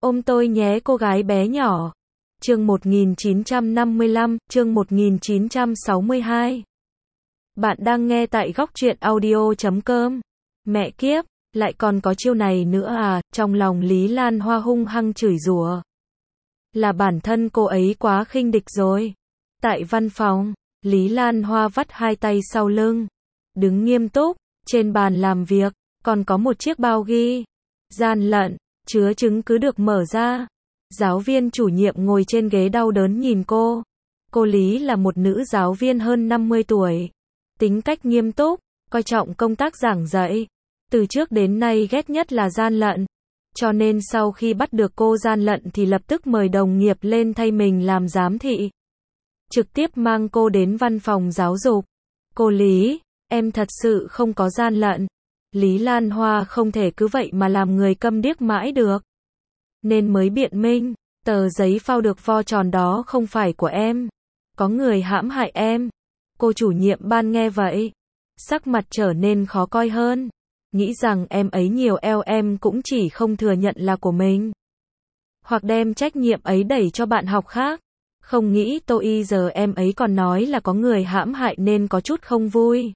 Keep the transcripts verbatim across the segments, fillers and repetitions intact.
Ôm tôi nhé cô gái bé nhỏ. Chương một nghìn chín trăm năm mươi lăm, chương một nghìn chín trăm sáu mươi hai. Bạn đang nghe tại góc truyện audio chấm com. Mẹ kiếp, lại còn có chiêu này nữa à, trong lòng Lý Lan Hoa hung hăng chửi rủa. Là bản thân cô ấy quá khinh địch rồi. Tại văn phòng, Lý Lan Hoa vắt hai tay sau lưng, đứng nghiêm túc, trên bàn làm việc, còn có một chiếc bao ghi, gian lận, chứa chứng cứ được mở ra. Giáo viên chủ nhiệm ngồi trên ghế đau đớn nhìn cô. Cô Lý là một nữ giáo viên hơn năm mươi tuổi. Tính cách nghiêm túc, coi trọng công tác giảng dạy. Từ trước đến nay ghét nhất là gian lận. Cho nên sau khi bắt được cô gian lận thì lập tức mời đồng nghiệp lên thay mình làm giám thị. Trực tiếp mang cô đến văn phòng giáo dục. Cô Lý, em thật sự không có gian lận. Lý Lan Hoa không thể cứ vậy mà làm người câm điếc mãi được. Nên mới biện minh, tờ giấy phao được vo tròn đó không phải của em. Có người hãm hại em. Cô chủ nhiệm ban nghe vậy, sắc mặt trở nên khó coi hơn. Nghĩ rằng em ấy nhiều eo em cũng chỉ không thừa nhận là của mình. Hoặc đem trách nhiệm ấy đẩy cho bạn học khác. Không nghĩ tôi giờ em ấy còn nói là có người hãm hại nên có chút không vui.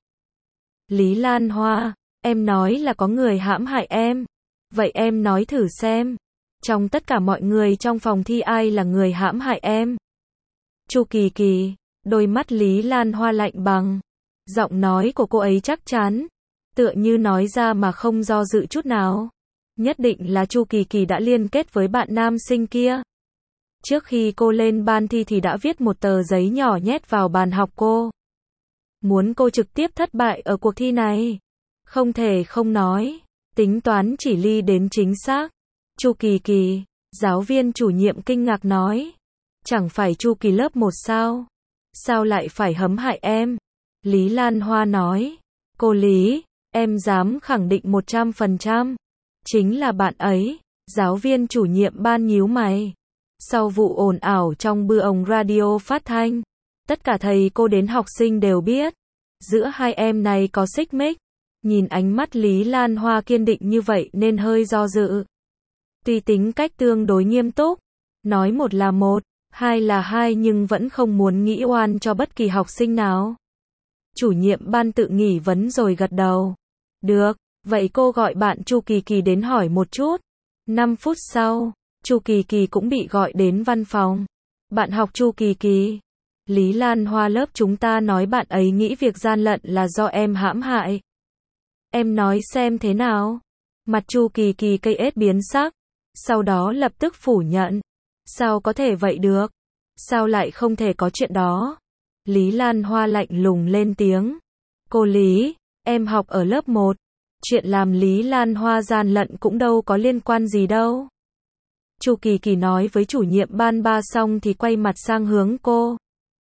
Lý Lan Hoa, em nói là có người hãm hại em. Vậy em nói thử xem. Trong tất cả mọi người trong phòng thi ai là người hãm hại em? Chu Kỳ Kỳ, đôi mắt Lý Lan Hoa lạnh bằng. Giọng nói của cô ấy chắc chắn, tựa như nói ra mà không do dự chút nào. Nhất định là Chu Kỳ Kỳ đã liên kết với bạn nam sinh kia. Trước khi cô lên ban thi thì đã viết một tờ giấy nhỏ nhét vào bàn học cô. Muốn cô trực tiếp thất bại ở cuộc thi này. Không thể không nói, tính toán chỉ ly đến chính xác. Chu Kỳ Kỳ, giáo viên chủ nhiệm kinh ngạc nói. Chẳng phải Chu Kỳ lớp một sao? Sao lại phải hãm hại em? Lý Lan Hoa nói. Cô Lý, em dám khẳng định một trăm phần trăm. Chính là bạn ấy. Giáo viên chủ nhiệm ban nhíu mày. Sau vụ ồn ào trong bư ống radio phát thanh, tất cả thầy cô đến học sinh đều biết. Giữa hai em này có xích mích. Nhìn ánh mắt Lý Lan Hoa kiên định như vậy nên hơi do dự. Tuy tính cách tương đối nghiêm túc, nói một là một, hai là hai nhưng vẫn không muốn nghĩ oan cho bất kỳ học sinh nào. Chủ nhiệm ban tự nghỉ vấn rồi gật đầu. Được, vậy cô gọi bạn Chu Kỳ Kỳ đến hỏi một chút. năm phút sau, Chu Kỳ Kỳ cũng bị gọi đến văn phòng. Bạn học Chu Kỳ Kỳ, Lý Lan Hoa lớp chúng ta nói bạn ấy nghĩ việc gian lận là do em hãm hại. Em nói xem thế nào? Mặt Chu Kỳ Kỳ cây ết biến sắc. Sau đó lập tức phủ nhận. Sao có thể vậy được? Sao lại không thể có chuyện đó? Lý Lan Hoa lạnh lùng lên tiếng. Cô Lý, em học ở lớp một. Chuyện làm Lý Lan Hoa gian lận cũng đâu có liên quan gì đâu. Chu Kỳ Kỳ nói với chủ nhiệm ban ba xong thì quay mặt sang hướng cô.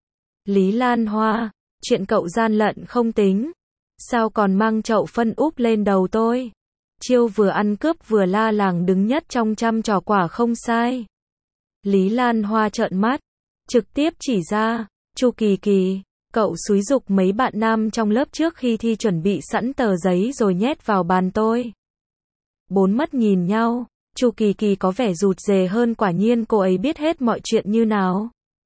Lý Lan Hoa, chuyện cậu gian lận không tính. Sao còn mang chậu phân úp lên đầu tôi? Chiêu vừa ăn cướp vừa la làng đứng nhất trong trăm trò quả không sai. Lý Lan Hoa trợn mắt, trực tiếp chỉ ra. Chu Kỳ Kỳ, cậu xúi giục mấy bạn nam trong lớp trước khi thi chuẩn bị sẵn tờ giấy rồi nhét vào bàn tôi. Bốn mắt nhìn nhau, Chu Kỳ Kỳ có vẻ rụt rè hơn, quả nhiên cô ấy biết hết mọi chuyện như nào.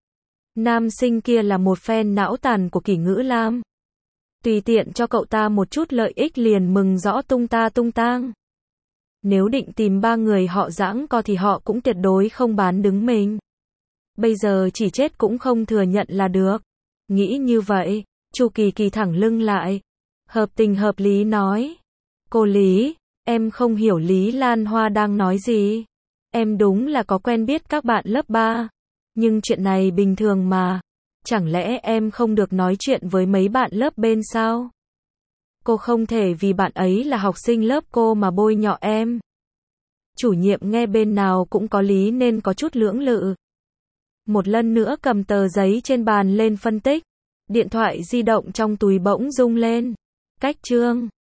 Nam sinh kia là một fan não tàn của Kỷ Ngữ Lam. Tùy tiện cho cậu ta một chút lợi ích liền mừng rõ tung ta tung tang. Nếu định tìm ba người họ giãng co thì họ cũng tuyệt đối không bán đứng mình. Bây giờ chỉ chết cũng không thừa nhận là được. Nghĩ như vậy, Chu Kỳ Kỳ thẳng lưng lại. Hợp tình hợp lý nói. Cô Lý, em không hiểu Lý Lan Hoa đang nói gì. Em đúng là có quen biết các bạn lớp ba. Nhưng chuyện này bình thường mà. Chẳng lẽ em không được nói chuyện với mấy bạn lớp bên sao? Cô không thể vì bạn ấy là học sinh lớp cô mà bôi nhọ em. Chủ nhiệm nghe bên nào cũng có lý nên có chút lưỡng lự. Một lần nữa cầm tờ giấy trên bàn lên phân tích. Điện thoại di động trong túi bỗng rung lên. Cách chương.